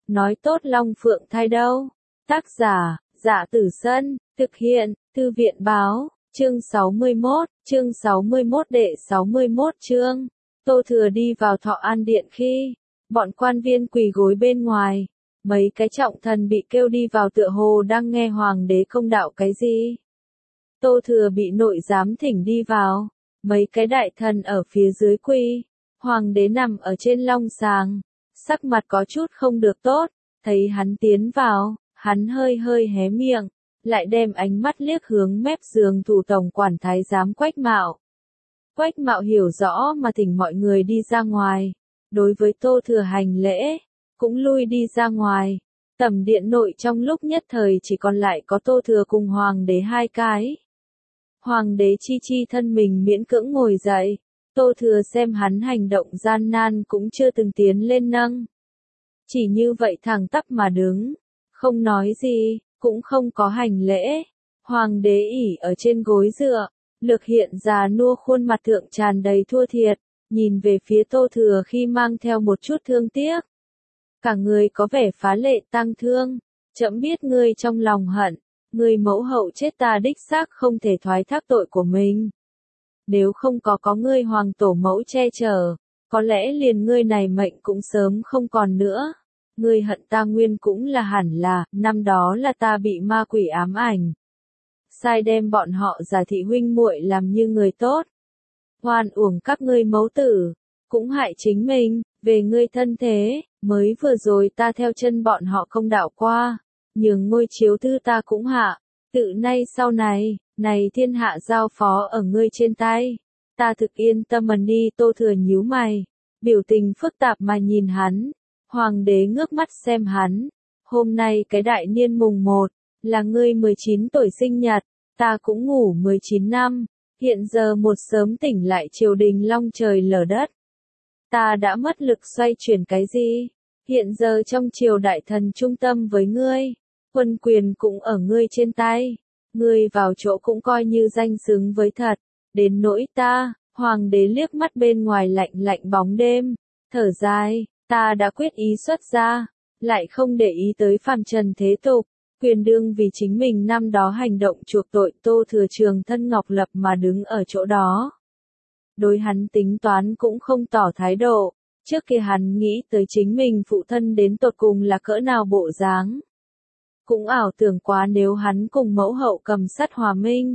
nói tốt Long Phượng thai đâu. Tác giả, Dạ Tử Sân, thực hiện, Thư viện báo, chương 61 đệ 61 chương. Tô Thừa đi vào Thọ An Điện khi, bọn quan viên quỳ gối bên ngoài, mấy cái trọng thần bị kêu đi vào tựa hồ đang nghe hoàng đế công đạo cái gì. Tô Thừa bị nội giám thỉnh đi vào, mấy cái đại thần ở phía dưới quỳ, hoàng đế nằm ở trên long sàng, sắc mặt có chút không được tốt, thấy hắn tiến vào, hắn hơi hơi hé miệng, lại đem ánh mắt liếc hướng mép giường thủ tổng quản thái giám Quách Mạo. Quách Mạo hiểu rõ mà thỉnh mọi người đi ra ngoài, đối với Tô Thừa hành lễ, cũng lui đi ra ngoài. Tẩm điện nội trong lúc nhất thời chỉ còn lại có Tô Thừa cùng hoàng đế hai cái. Hoàng đế chi thân mình miễn cưỡng ngồi dậy, Tô Thừa xem hắn hành động gian nan cũng chưa từng tiến lên nâng. Chỉ như vậy thẳng tắp mà đứng, không nói gì, cũng không có hành lễ. Hoàng đế ỉ ở trên gối dựa, lược hiện già nua khuôn mặt thượng tràn đầy thua thiệt, nhìn về phía Tô Thừa khi mang theo một chút thương tiếc. Cả người có vẻ phá lệ tang thương, trẫm biết ngươi trong lòng hận, ngươi mẫu hậu chết ta đích xác không thể thoái thác tội của mình. Nếu không có ngươi hoàng tổ mẫu che chở, có lẽ liền ngươi này mệnh cũng sớm không còn nữa. Ngươi hận ta nguyên cũng là hẳn là, năm đó là ta bị ma quỷ ám ảnh. Sai đem bọn họ giả thị huynh muội làm như người tốt. Oan uổng các ngươi mẫu tử, cũng hại chính mình, về ngươi thân thế, mới vừa rồi ta theo chân bọn họ công đạo qua, nhường ngôi chiếu thư ta cũng hạ, tự nay sau này, này thiên hạ giao phó ở ngươi trên tay, ta thực yên tâm mần đi. Tô Thừa nhíu mày, biểu tình phức tạp mà nhìn hắn. Hoàng đế ngước mắt xem hắn, hôm nay cái đại niên mùng 1, là ngươi 19 tuổi sinh nhật, ta cũng ngủ 19 năm, hiện giờ một sớm tỉnh lại triều đình long trời lở đất. Ta đã mất lực xoay chuyển cái gì? Hiện giờ trong triều đại thần trung tâm với ngươi, quân quyền cũng ở ngươi trên tay, ngươi vào chỗ cũng coi như danh xứng với thật, đến nỗi ta, hoàng đế liếc mắt bên ngoài lạnh lạnh bóng đêm, thở dài. Ta đã quyết ý xuất gia, lại không để ý tới phàm trần thế tục, quyền đương vì chính mình năm đó hành động chuộc tội. Tô Thừa trường thân ngọc lập mà đứng ở chỗ đó. Đối hắn tính toán cũng không tỏ thái độ, trước kia hắn nghĩ tới chính mình phụ thân đến tột cùng là cỡ nào bộ dáng. Cũng ảo tưởng quá nếu hắn cùng mẫu hậu cầm sắt hòa minh.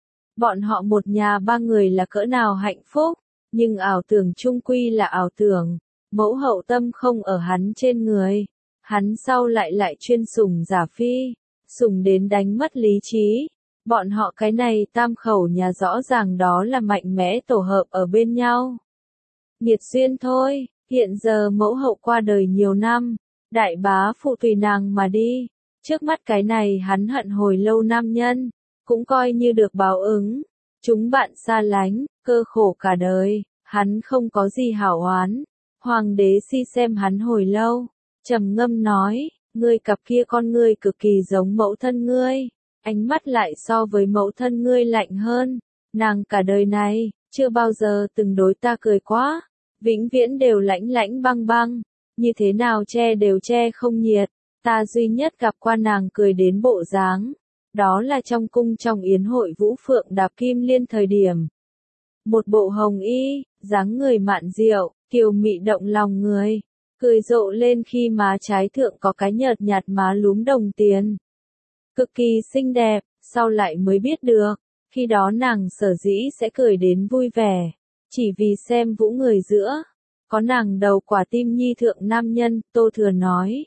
Bọn họ một nhà ba người là cỡ nào hạnh phúc, nhưng ảo tưởng chung quy là ảo tưởng. Mẫu hậu tâm không ở hắn trên người, hắn sau lại chuyên sủng giả phi, sủng đến đánh mất lý trí. Bọn họ cái này tam khẩu nhà rõ ràng đó là mạnh mẽ tổ hợp ở bên nhau. Nghiệt duyên thôi, hiện giờ mẫu hậu qua đời nhiều năm, đại bá phụ tùy nàng mà đi, trước mắt cái này hắn hận hồi lâu nam nhân, cũng coi như được báo ứng. Chúng bạn xa lánh, cơ khổ cả đời, hắn không có gì hảo oán. Hoàng đế si xem hắn hồi lâu, trầm ngâm nói, ngươi cặp kia con ngươi cực kỳ giống mẫu thân ngươi, ánh mắt lại so với mẫu thân ngươi lạnh hơn, nàng cả đời này, chưa bao giờ từng đối ta cười quá, vĩnh viễn đều lãnh lãnh băng băng, như thế nào che đều che không nhiệt, ta duy nhất gặp qua nàng cười đến bộ dáng, đó là trong cung trong yến hội Vũ Phượng đạp kim liên thời điểm. Một bộ hồng y, dáng người mạn diệu, kiều mị động lòng người, cười rộ lên khi má trái thượng có cái nhợt nhạt má lúm đồng tiền. Cực kỳ xinh đẹp, sau lại mới biết được, khi đó nàng sở dĩ sẽ cười đến vui vẻ, chỉ vì xem vũ người giữa, có nàng đầu quả tim nhi thượng nam nhân. Tô Thừa nói,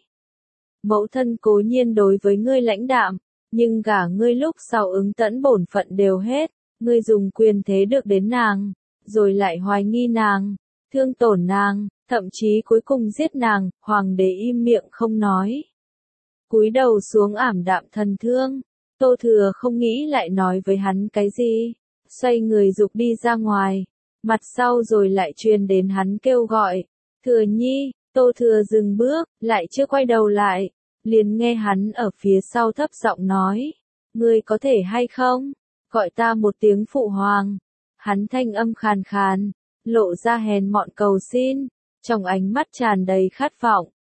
mẫu thân cố nhiên đối với ngươi lãnh đạm, nhưng gả ngươi lúc sau ứng tẫn bổn phận đều hết, ngươi dùng quyền thế được đến nàng, rồi lại hoài nghi nàng, thương tổn nàng, thậm chí cuối cùng giết nàng. Hoàng đế im miệng không nói, cúi đầu xuống ảm đạm thần thương. Tô Thừa không nghĩ lại nói với hắn cái gì, xoay người dục đi ra ngoài, mặt sau rồi lại truyền đến hắn kêu gọi, Thừa Nhi. Tô Thừa dừng bước, lại chưa quay đầu lại, liền nghe hắn ở phía sau thấp giọng nói, ngươi có thể hay không, gọi ta một tiếng phụ hoàng. Hắn thanh âm khàn khàn, lộ ra hèn mọn cầu xin, trong ánh mắt tràn đầy khát vọng.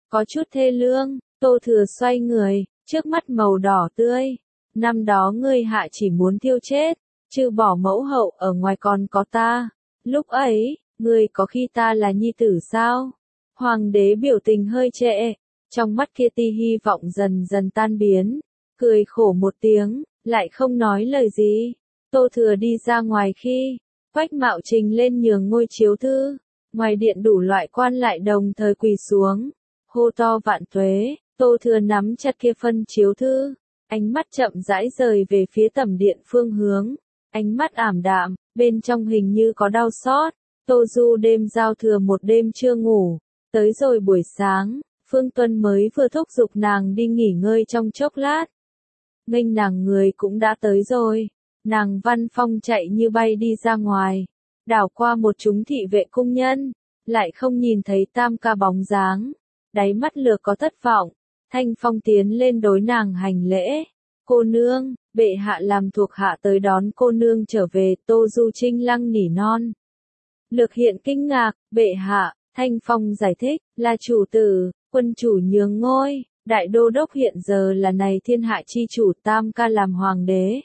có chút thê lương. Tô Thừa xoay người, trước mắt màu đỏ tươi. Năm đó ngươi hạ chỉ muốn thiêu chết, trừ bỏ mẫu hậu ở ngoài còn có ta. Lúc ấy, ngươi có khi ta là nhi tử sao? Hoàng đế biểu tình hơi trệ, trong mắt kia tia hy vọng dần dần tan biến, cười khổ một tiếng, lại không nói lời gì. Tô Thừa đi ra ngoài khi, Quách Mạo trình lên nhường ngôi chiếu thư, ngoài điện đủ loại quan lại đồng thời quỳ xuống, hô to vạn tuế. Tô Thừa nắm chặt kia phân chiếu thư, ánh mắt chậm rãi rời về phía tẩm điện phương hướng, ánh mắt ảm đạm, bên trong hình như có đau xót. Tô Du đêm giao thừa một đêm chưa ngủ, tới rồi buổi sáng, Phương Tuân mới vừa thúc giục nàng đi nghỉ ngơi trong chốc lát. Nghênh nàng người cũng đã tới rồi, nàng Văn Phong chạy như bay đi ra ngoài, đảo qua một chúng thị vệ cung nhân, lại không nhìn thấy Tam Ca bóng dáng, đáy mắt lược có thất vọng. Thanh Phong tiến lên đối nàng hành lễ, cô nương, bệ hạ làm thuộc hạ tới đón cô nương trở về. Tô Du Trinh lăng nỉ non. Lược hiện kinh ngạc, bệ hạ, Thanh Phong giải thích, là chủ tử, quân chủ nhường ngôi, đại đô đốc hiện giờ là này thiên hạ chi chủ, Tam Ca làm hoàng đế.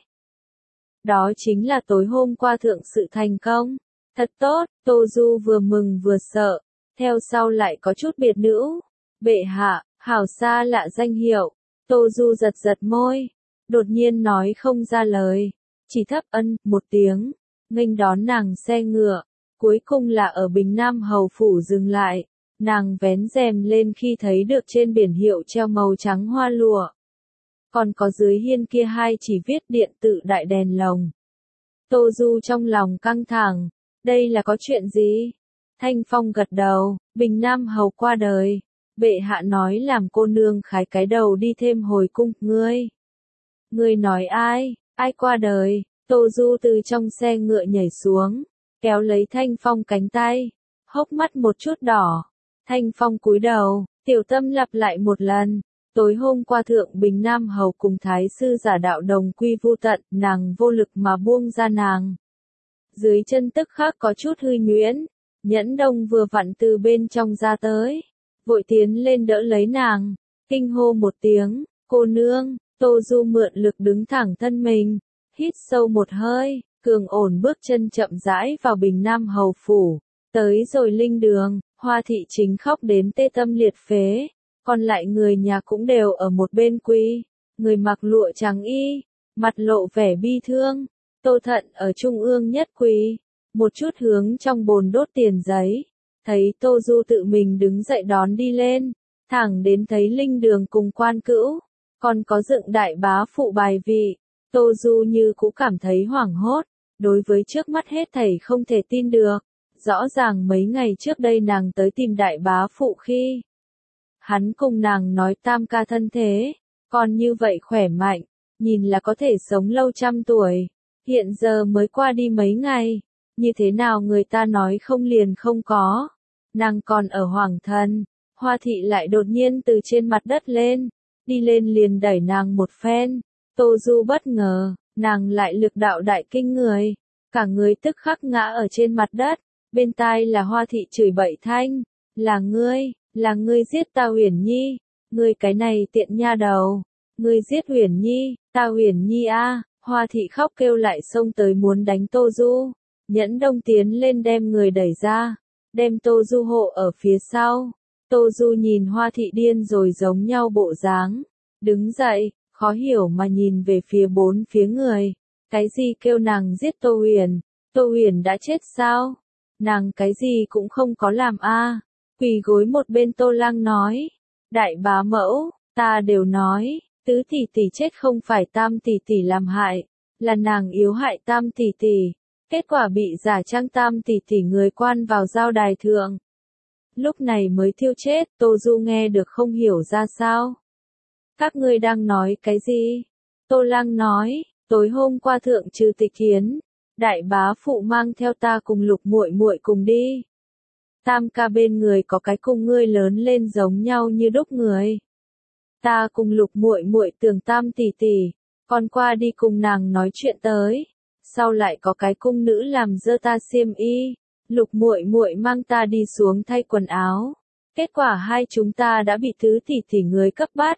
Đó chính là tối hôm qua thượng sự thành công, thật tốt. Tô Du vừa mừng vừa sợ, theo sau lại có chút biệt nữ, bệ hạ, hảo xa lạ danh hiệu. Tô Du giật giật môi, đột nhiên nói không ra lời, chỉ thấp ân một tiếng, nghênh đón nàng xe ngựa, cuối cùng là ở Bình Nam hầu phủ dừng lại. Nàng vén rèm lên khi thấy được trên biển hiệu treo màu trắng hoa lụa, còn có dưới hiên kia hai chỉ viết điện tự đại đèn lồng. Tô Du trong lòng căng thẳng, đây là có chuyện gì? Thanh Phong gật đầu, Bình Nam hầu qua đời, bệ hạ nói làm cô nương khái cái đầu đi thêm hồi cung. Ngươi nói ai, ai qua đời? Tô Du từ trong xe ngựa nhảy xuống, kéo lấy Thanh Phong cánh tay, hốc mắt một chút đỏ. Thanh Phong cúi đầu, tiểu tâm lặp lại một lần. Tối hôm qua thượng Bình Nam hầu cùng thái sư giả đạo đồng quy vu tận, nàng vô lực mà buông ra nàng. Dưới chân tức khắc có chút hư nhuyễn, Nhẫn Đông vừa vặn từ bên trong ra tới, vội tiến lên đỡ lấy nàng, kinh hô một tiếng, cô nương. Tô Du mượn lực đứng thẳng thân mình, hít sâu một hơi, cường ổn bước chân chậm rãi vào Bình Nam hầu phủ, tới rồi linh đường, Hoa thị chính khóc đến tê tâm liệt phế, còn lại người nhà cũng đều ở một bên quỳ, người mặc lụa trắng y, mặt lộ vẻ bi thương. Tô Thận ở trung ương nhất quỳ, một chút hướng trong bồn đốt tiền giấy, thấy Tô Du tự mình đứng dậy đón đi lên, thẳng đến thấy linh đường cùng quan cữu, còn có dựng đại bá phụ bài vị. Tô Du như cũng cảm thấy hoảng hốt, đối với trước mắt hết thảy không thể tin được. Rõ ràng mấy ngày trước đây nàng tới tìm đại bá phụ khi hắn cùng nàng nói Tam Ca thân thế, còn như vậy khỏe mạnh, nhìn là có thể sống lâu trăm tuổi, hiện giờ mới qua đi mấy ngày, như thế nào người ta nói không liền không có. Nàng còn ở hoàng thân, Hoa thị lại đột nhiên từ trên mặt đất lên, đi lên liền đẩy nàng một phen. Tô Du bất ngờ, nàng lại lực đạo đại kinh người, cả người tức khắc ngã ở trên mặt đất. Bên tai là Hoa thị chửi bậy thanh, là ngươi giết ta Uyển Nhi, ngươi cái này tiện nha đầu, ngươi giết Uyển Nhi, ta Uyển Nhi a. Hoa thị khóc kêu lại xông tới muốn đánh Tô Du, Nhẫn Đông tiến lên đem người đẩy ra, đem Tô Du hộ ở phía sau. Tô Du nhìn Hoa thị điên rồi giống nhau bộ dáng, đứng dậy, khó hiểu mà nhìn về phía bốn phía người, cái gì kêu nàng giết Tô Huyền đã chết sao? Nàng cái gì cũng không có làm a. Quỳ gối một bên Tô Lang nói, đại bá mẫu, ta đều nói, tứ tỷ tỷ chết không phải Tam tỷ tỷ làm hại, là nàng yếu hại Tam tỷ tỷ, kết quả bị giả trang Tam tỷ tỷ người quan vào giao đài thượng. Lúc này mới thiêu chết. Tô Du nghe được không hiểu ra sao. Các ngươi đang nói cái gì? Tô Lang nói, tối hôm qua thượng trừ tịch hiến, đại bá phụ mang theo ta cùng Lục muội muội cùng đi. Tam Ca bên người có cái cùng ngươi lớn lên giống nhau như đúc người. Ta cùng Lục muội muội tưởng Tam tỷ tỷ, còn qua đi cùng nàng nói chuyện tới. Sau lại có cái cung nữ làm dơ ta xiêm y, Lục muội muội mang ta đi xuống thay quần áo. Kết quả hai chúng ta đã bị Tứ tỷ tỷ người cấp bắt.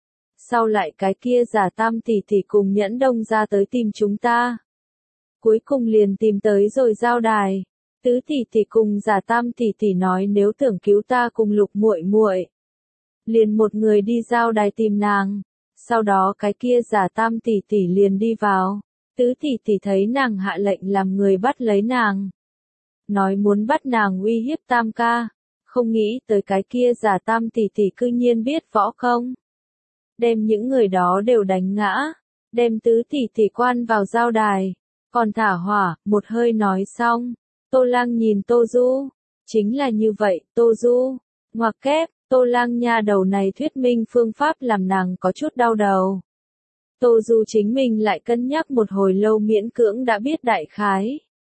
Sau lại cái kia giả Tam tỷ tỷ cùng Nhẫn Đông ra tới tìm chúng ta. Cuối cùng liền tìm tới rồi giao đài. Tứ tỷ tỷ cùng giả Tam tỷ tỷ nói nếu tưởng cứu ta cùng Lục muội muội, liền một người đi giao đài tìm nàng. Sau đó cái kia giả Tam tỷ tỷ liền đi vào. Tứ tỷ tỷ thấy nàng hạ lệnh làm người bắt lấy nàng. Nói muốn bắt nàng uy hiếp Tam ca. Không nghĩ tới cái kia giả Tam tỷ tỷ cư nhiên biết võ công. Đem những người đó đều đánh ngã. Đem Tứ tỷ tỷ quan vào giao đài. Còn thả hỏa, một hơi nói xong. Tô Lang nhìn Tô Du. Chính là như vậy, Tô Du. Ngoặc kép, Tô Lang nha đầu này thuyết minh phương pháp làm nàng có chút đau đầu. Tô Du chính mình lại cân nhắc một hồi lâu miễn cưỡng đã biết đại khái.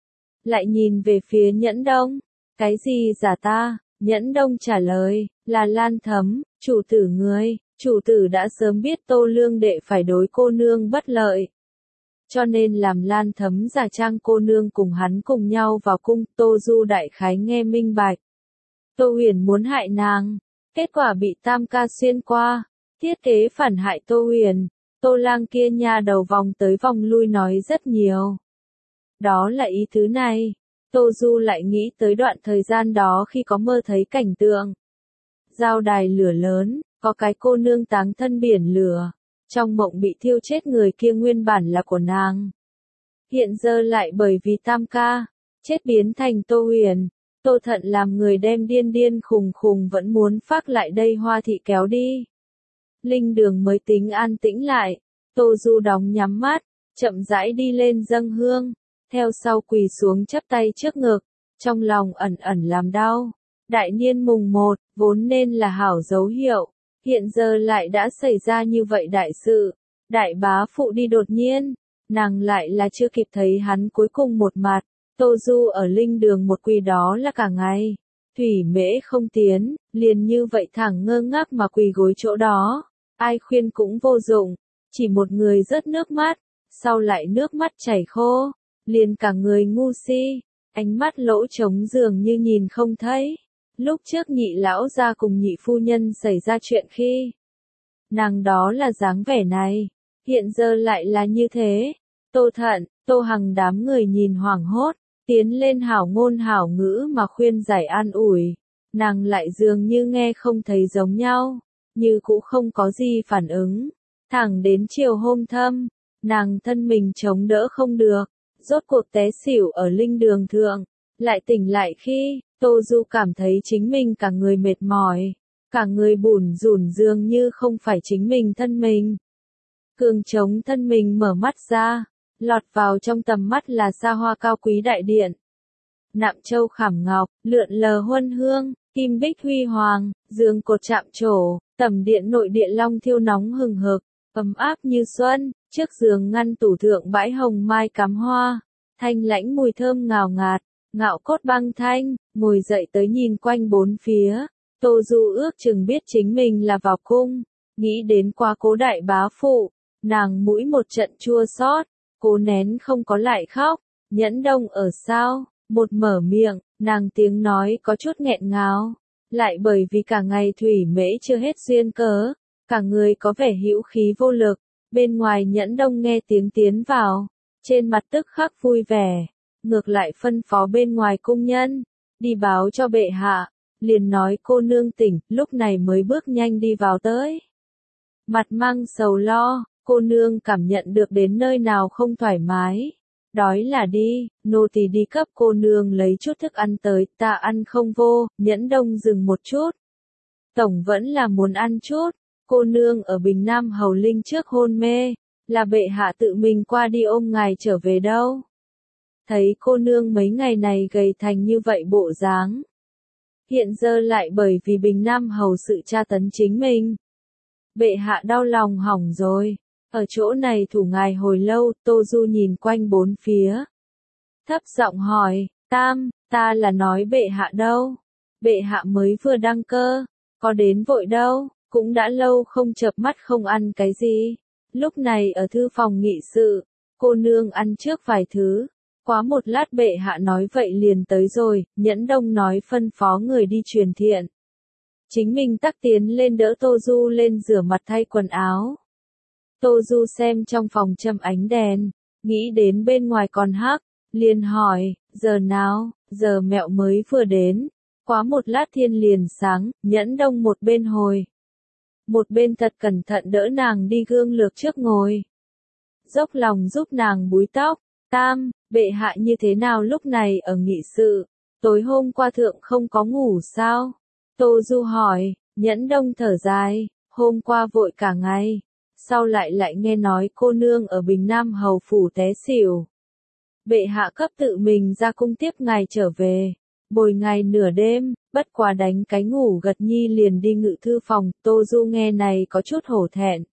Lại nhìn về phía Nhẫn Đông. Cái gì giả ta? Nhẫn Đông trả lời, là Lan Thấm, chủ tử ngươi. Chủ tử đã sớm biết Tô Lương đệ phải đối cô nương bất lợi. Cho nên làm Lan Thấm giả trang cô nương cùng hắn cùng nhau vào cung. Tô Du đại khái nghe minh bạch. Tô Huyền muốn hại nàng. Kết quả bị Tam ca xuyên qua. Thiết kế phản hại Tô Huyền. Tô Lang kia nha đầu vòng tới vòng lui nói rất nhiều. Đó là ý thứ này. Tô Du lại nghĩ tới đoạn thời gian đó khi có mơ thấy cảnh tượng. Giao đài lửa lớn, có cái cô nương táng thân biển lửa. Trong mộng bị thiêu chết người kia nguyên bản là của nàng. Hiện giờ lại bởi vì Tam ca, chết biến thành Tô Huyền. Tô Thận làm người đem điên điên khùng khùng vẫn muốn phác lại đây Hoa thị kéo đi. Linh Đường mới tính an tĩnh lại. Tô Du đóng nhắm mắt, chậm rãi đi lên dâng hương. Theo sau quỳ xuống chắp tay trước ngực, trong lòng ẩn ẩn làm đau. Đại niên mùng 1, vốn nên là hảo dấu hiệu, hiện giờ lại đã xảy ra như vậy đại sự. Đại bá phụ đi đột nhiên, nàng lại là chưa kịp thấy hắn cuối cùng một mặt. Tô Du ở Linh Đường một quỳ đó là cả ngày. Thủy Mễ không tiến, liền như vậy thẳng ngơ ngác mà quỳ gối chỗ đó. Ai khuyên cũng vô dụng, chỉ một người rớt nước mắt, sau lại nước mắt chảy khô. Liền cả người ngu si, ánh mắt lỗ trống dường như nhìn không thấy. Lúc trước Nhị lão gia cùng Nhị phu nhân xảy ra chuyện khi, nàng đó là dáng vẻ này, hiện giờ lại là như thế. Tô Thận, Tô Hằng đám người nhìn hoảng hốt, tiến lên hảo ngôn hảo ngữ mà khuyên giải an ủi. Nàng lại dường như nghe không thấy giống nhau, như cũng không có gì phản ứng. Thẳng đến chiều hôm thâm, nàng thân mình chống đỡ không được. Rốt cuộc té xỉu ở Linh Đường thượng, lại tỉnh lại khi, Tô Du cảm thấy chính mình cả người mệt mỏi, cả người bủn rủn dường như không phải chính mình thân mình. Cường trống thân mình mở mắt ra, lọt vào trong tầm mắt là xa hoa cao quý đại điện. Nạm châu khảm ngọc, lượn lờ huân hương, kim bích huy hoàng, giường cột chạm trổ, tầm điện nội điện long thiêu nóng hừng hực, ấm áp như xuân. Trước giường ngăn tủ thượng bãi hồng mai cắm hoa, thanh lãnh mùi thơm ngào ngạt, ngạo cốt băng thanh, ngồi dậy tới nhìn quanh bốn phía. Tô Du ước chừng biết chính mình là vào cung, nghĩ đến qua cố đại bá phụ, nàng mũi một trận chua xót, cố nén không có lại khóc. Nhẫn Đông ở sao? Một mở miệng, nàng tiếng nói có chút nghẹn ngào, lại bởi vì cả ngày Thủy Mễ chưa hết duyên cớ, cả người có vẻ hữu khí vô lực. Bên ngoài Nhẫn Đông nghe tiếng tiến vào, trên mặt tức khắc vui vẻ, ngược lại phân phó bên ngoài cung nhân, đi báo cho bệ hạ, liền nói cô nương tỉnh, lúc này mới bước nhanh đi vào tới. Mặt mang sầu lo, cô nương cảm nhận được đến nơi nào không thoải mái. Đói là đi, nô tỳ đi cấp cô nương lấy chút thức ăn tới, ta ăn không vô. Nhẫn Đông dừng một chút. Tổng vẫn là muốn ăn chút. Cô nương ở Bình Nam Hầu Linh trước hôn mê, là bệ hạ tự mình qua đi ôm ngài trở về đâu. Thấy cô nương mấy ngày này gầy thành như vậy bộ dáng. Hiện giờ lại bởi vì Bình Nam Hầu sự tra tấn chính mình. Bệ hạ đau lòng hỏng rồi. Ở chỗ này thủ ngài hồi lâu, Tô Du nhìn quanh bốn phía. Thấp giọng hỏi, ta là nói bệ hạ đâu? Bệ hạ mới vừa đăng cơ, có đến vội đâu, cũng đã lâu không chợp mắt không ăn cái gì. Lúc này ở thư phòng nghị sự, cô nương ăn trước vài thứ. Quá một lát bệ hạ nói vậy liền tới rồi, Nhẫn Đông nói phân phó người đi truyền thiện. chính mình tắc tiến lên đỡ Tô Du lên rửa mặt thay quần áo. Tô Du xem trong phòng châm ánh đèn, nghĩ đến bên ngoài còn hắc, liền hỏi, giờ nào, giờ mẹo mới vừa đến, quá một lát thiên liền sáng, Nhẫn Đông một bên hồi. Một bên thật cẩn thận đỡ nàng đi gương lược trước ngồi. Dốc lòng giúp nàng búi tóc, Tam, bệ hạ như thế nào lúc này ở nghị sự, tối hôm qua thượng không có ngủ sao? Tô Du hỏi, Nhẫn Đông thở dài, hôm qua vội cả ngày, sau lại nghe nói cô nương ở Bình Nam hầu phủ té xỉu. Bệ hạ cấp tự mình ra cung tiếp ngài trở về, bồi ngài nửa đêm, bất quá đánh cái ngủ gật nhi liền đi ngự thư phòng, Tô Du nghe này có chút hổ thẹn.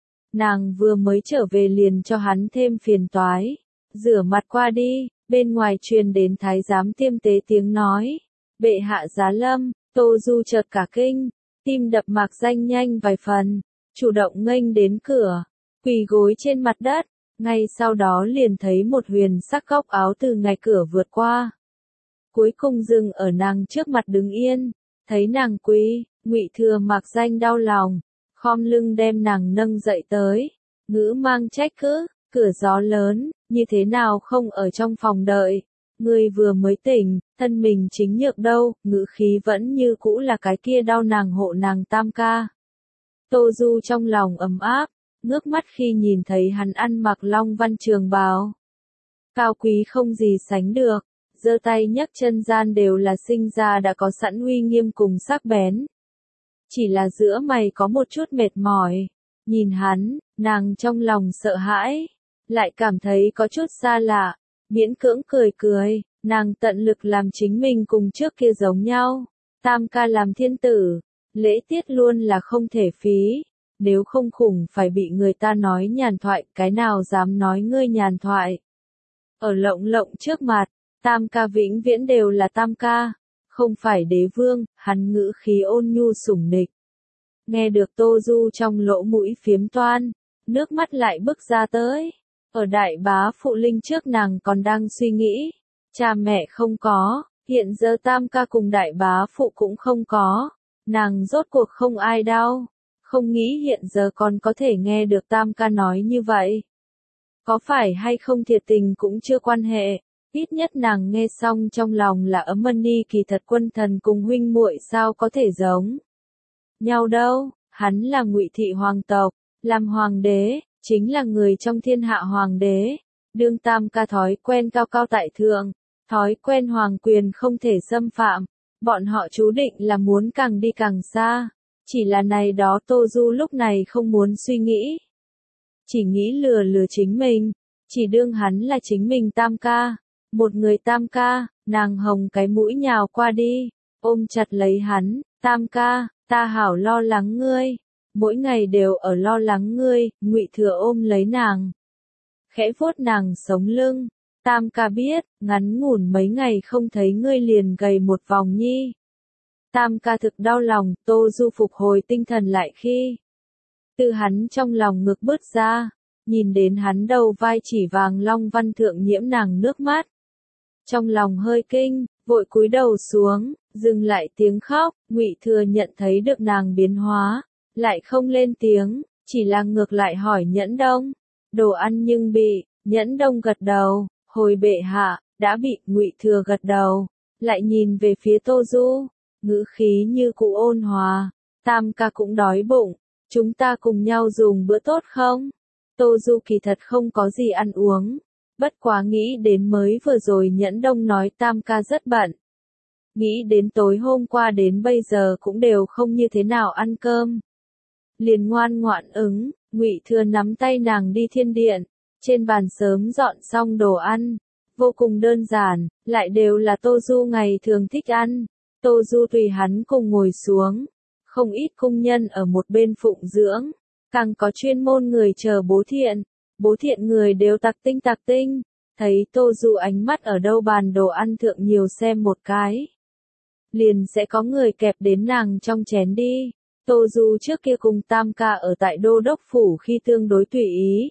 Nàng vừa mới trở về liền cho hắn thêm phiền toái, rửa mặt qua đi, bên ngoài truyền đến thái giám tiêm tế tiếng nói, bệ hạ giá lâm, Tô Du chợt cả kinh, tim đập mạc danh nhanh vài phần, chủ động nghênh đến cửa, quỳ gối trên mặt đất, ngay sau đó liền thấy một huyền sắc góc áo từ ngay cửa vượt qua. Cuối cùng dừng ở nàng trước mặt đứng yên, thấy nàng quý, Ngụy Thừa mạc danh đau lòng, khom lưng đem nàng nâng dậy tới, ngữ mang trách cứ, cửa gió lớn, như thế nào không ở trong phòng đợi, người vừa mới tỉnh, thân mình chính nhược đâu, ngữ khí vẫn như cũ là cái kia đau nàng hộ nàng Tam ca. Tô Du trong lòng ấm áp, ngước mắt khi nhìn thấy hắn ăn mặc long văn trường bào. Cao quý không gì sánh được, giơ tay nhấc chân gian đều là sinh ra đã có sẵn uy nghiêm cùng sắc bén. Chỉ là giữa mày có một chút mệt mỏi, nhìn hắn, nàng trong lòng sợ hãi, lại cảm thấy có chút xa lạ, miễn cưỡng cười cười, nàng tận lực làm chính mình cùng trước kia giống nhau, Tam ca làm thiên tử, lễ tiết luôn là không thể phí, nếu không khủng phải bị người ta nói nhàn thoại, cái nào dám nói ngươi nhàn thoại. Ở lộng lộng trước mặt, Tam ca vĩnh viễn đều là Tam ca, không phải đế vương, hắn ngữ khí ôn nhu sủng nịch. Nghe được Tô Du trong lỗ mũi phiếm toan, nước mắt lại bức ra tới. Ở đại bá phụ linh trước nàng còn đang suy nghĩ, cha mẹ không có, hiện giờ Tam ca cùng đại bá phụ cũng không có, nàng rốt cuộc không ai đau, không nghĩ hiện giờ còn có thể nghe được Tam ca nói như vậy. Có phải hay không thiệt tình cũng chưa quan hệ, ít nhất nàng nghe xong trong lòng là ấm ân ni, kỳ thật quân thần cùng huynh muội sao có thể giống nhau đâu, hắn là Ngụy thị hoàng tộc, làm hoàng đế, chính là người trong thiên hạ hoàng đế, đương Tam ca thói quen cao cao tại thượng, thói quen hoàng quyền không thể xâm phạm, bọn họ chú định là muốn càng đi càng xa, chỉ là này đó Tô Du lúc này không muốn suy nghĩ, chỉ nghĩ lừa lừa chính mình, chỉ đương hắn là chính mình Tam ca, một người Tam ca, nàng hồng cái mũi nhào qua đi, ôm chặt lấy hắn, Tam ca, ta hảo lo lắng ngươi, mỗi ngày đều ở lo lắng ngươi, Ngụy Thừa ôm lấy nàng, khẽ vuốt nàng sống lưng, Tam ca biết, ngắn ngủn mấy ngày không thấy ngươi liền gầy một vòng nhi. Tam ca thực đau lòng, Tô Du phục hồi tinh thần lại khi từ hắn trong lòng ngực bứt ra, nhìn đến hắn đầu vai chỉ vàng long văn thượng nhiễm nàng nước mắt. Trong lòng hơi kinh, vội cúi đầu xuống, dừng lại tiếng khóc, Ngụy Thừa nhận thấy được nàng biến hóa, lại không lên tiếng, chỉ là ngược lại hỏi Nhẫn Đông, đồ ăn nhưng bị, Nhẫn Đông gật đầu, hồi bệ hạ, đã bị, Ngụy Thừa gật đầu, lại nhìn về phía Tô Du, ngữ khí như cụ ôn hòa, Tam ca cũng đói bụng, chúng ta cùng nhau dùng bữa tốt không? Tô Du kỳ thật không có gì ăn uống, bất quá nghĩ đến mới vừa rồi Nhẫn Đông nói Tam ca rất bận. Nghĩ đến tối hôm qua đến bây giờ cũng đều không như thế nào ăn cơm. Liền ngoan ngoãn ứng, Ngụy Thừa nắm tay nàng đi thiên điện, trên bàn sớm dọn xong đồ ăn, vô cùng đơn giản, lại đều là Tô Du ngày thường thích ăn. Tô Du tùy hắn cùng ngồi xuống, không ít cung nhân ở một bên phụng dưỡng, càng có chuyên môn người chờ bố thiện người đều tặc tinh, thấy Tô Du ánh mắt ở đâu bàn đồ ăn thượng nhiều xem một cái. Liền sẽ có người kẹp đến nàng trong chén đi, Tô Du trước kia cùng Tam ca ở tại đô đốc phủ khi tương đối tùy ý.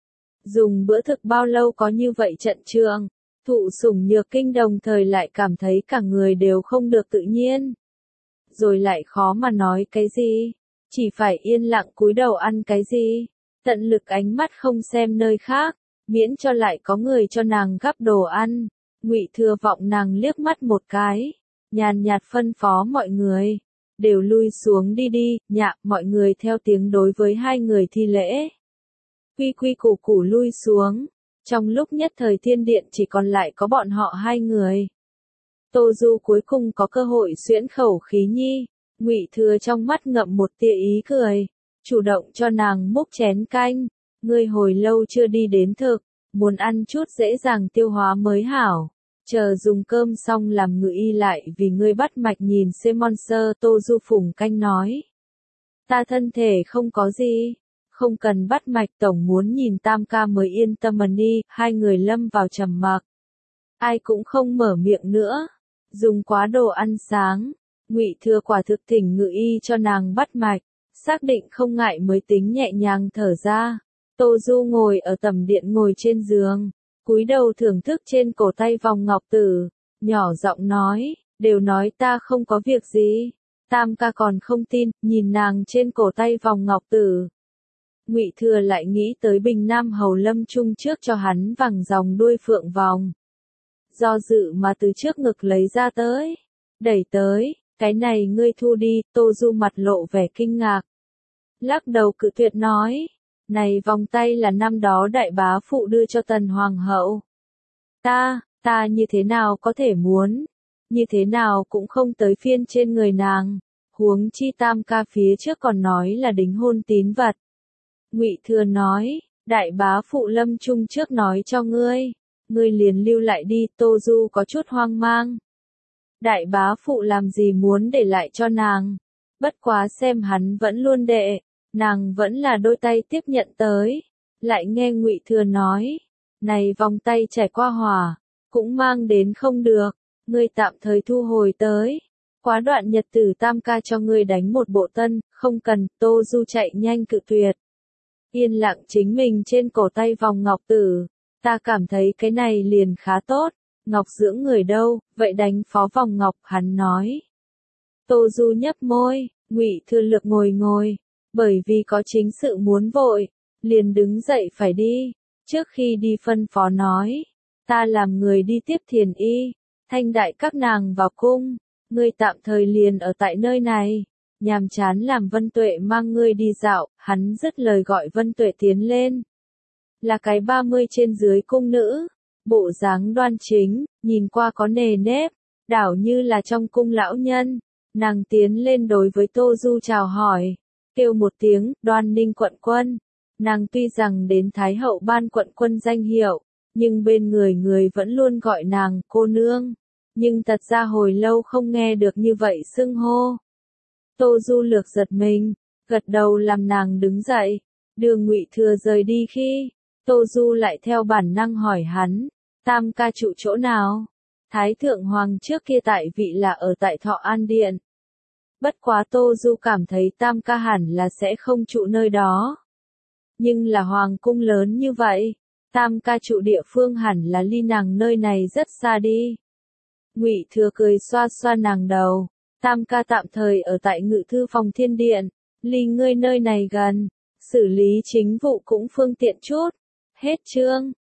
Dùng bữa thực bao lâu có như vậy trận trường, thụ sủng nhược kinh đồng thời lại cảm thấy cả người đều không được tự nhiên. rồi lại khó mà nói cái gì, chỉ phải yên lặng cúi đầu ăn cái gì, tận lực ánh mắt không xem nơi khác, miễn cho lại có người cho nàng gắp đồ ăn. Ngụy Thừa vọng nàng liếc mắt một cái, nhàn nhạt phân phó mọi người, đều lui xuống đi đi, nhạ, mọi người theo tiếng đối với hai người thi lễ. Quy quy củ củ lui xuống, trong lúc nhất thời thiên điện chỉ còn lại có bọn họ hai người. Tô Du cuối cùng có cơ hội xuyễn khẩu khí nhi, Ngụy Thừa trong mắt ngậm một tia ý cười, chủ động cho nàng múc chén canh, ngươi hồi lâu chưa đi đến thực, muốn ăn chút dễ dàng tiêu hóa mới hảo. Chờ dùng cơm xong làm ngự y lại vì ngươi bắt mạch nhìn xem monster. Tô Du phùng canh nói. Ta thân thể không có gì, không cần bắt mạch, tổng muốn nhìn Tam ca mới yên tâm mà đi. Hai người lâm vào trầm mặc, ai cũng không mở miệng nữa. Dùng quá đồ ăn sáng, Ngụy Thừa quả thực thỉnh ngự y cho nàng bắt mạch, xác định không ngại mới tính nhẹ nhàng thở ra. Tô Du ngồi ở tầm điện ngồi trên giường, cúi đầu thưởng thức trên cổ tay vòng ngọc tử, nhỏ giọng nói, đều nói ta không có việc gì. Tam ca còn không tin, nhìn nàng trên cổ tay vòng ngọc tử. Ngụy Thừa lại nghĩ tới Bình Nam Hầu lâm chung trước cho hắn vàng dòng đuôi phượng vòng. Do dự mà từ trước ngực lấy ra tới, đẩy tới, cái này ngươi thu đi. Tô Du mặt lộ vẻ kinh ngạc, lắc đầu cự tuyệt nói, này vòng tay là năm đó đại bá phụ đưa cho Tần Hoàng hậu. Ta như thế nào có thể muốn, như thế nào cũng không tới phiên trên người nàng, huống chi Tam ca phía trước còn nói là đính hôn tín vật. Ngụy Thừa nói, đại bá phụ lâm chung trước nói cho ngươi liền lưu lại đi. Tô Du có chút hoang mang. Đại bá phụ làm gì muốn để lại cho nàng, bất quá xem hắn vẫn luôn đệ, nàng vẫn là đôi tay tiếp nhận tới. Lại nghe Ngụy Thừa nói, này vòng tay trải qua hỏa, cũng mang đến không được, ngươi tạm thời thu hồi tới. Quá đoạn nhật tử Tam ca cho ngươi đánh một bộ tân, không cần. Tô Du chạy nhanh cự tuyệt. Yên lặng chính mình trên cổ tay vòng ngọc tử, ta cảm thấy cái này liền khá tốt, ngọc dưỡng người đâu, vậy đánh phó vòng ngọc. Hắn nói. Tô Du nhấp môi, Ngụy Thừa Lực ngồi, bởi vì có chính sự muốn vội, liền đứng dậy phải đi. Trước khi đi phân phó nói, ta làm người đi tiếp Thiền Y, Thanh Đại các nàng vào cung, ngươi tạm thời liền ở tại nơi này, nhàm chán làm Vân Tuệ mang ngươi đi dạo. Hắn dứt lời gọi Vân Tuệ tiến lên, là cái 30 trên dưới cung nữ, bộ dáng đoan chính, nhìn qua có nề nếp, đảo như là trong cung lão nhân. Nàng tiến lên đối với Tô Du chào hỏi, kêu một tiếng, Đoan Ninh quận quân. Nàng tuy rằng đến Thái hậu ban quận quân danh hiệu, nhưng bên người vẫn luôn gọi nàng cô nương, nhưng thật ra hồi lâu không nghe được như vậy xưng hô. Tô Du lược giật mình, gật đầu làm nàng đứng dậy, đưa Ngụy Thừa rời đi khi, Tô Du lại theo bản năng hỏi hắn, Tam ca trụ chỗ nào? Thái thượng hoàng trước kia tại vị là ở tại Thọ An Điện. Bất quá Tô Du cảm thấy Tam ca hẳn là sẽ không trụ nơi đó. Nhưng là hoàng cung lớn như vậy, Tam ca trụ địa phương hẳn là ly nàng nơi này rất xa đi. Ngụy Thừa cười xoa xoa nàng đầu, Tam ca tạm thời ở tại ngự thư phòng Thiên Điện, ly ngươi nơi này gần, xử lý chính vụ cũng phương tiện chút. Hết chương.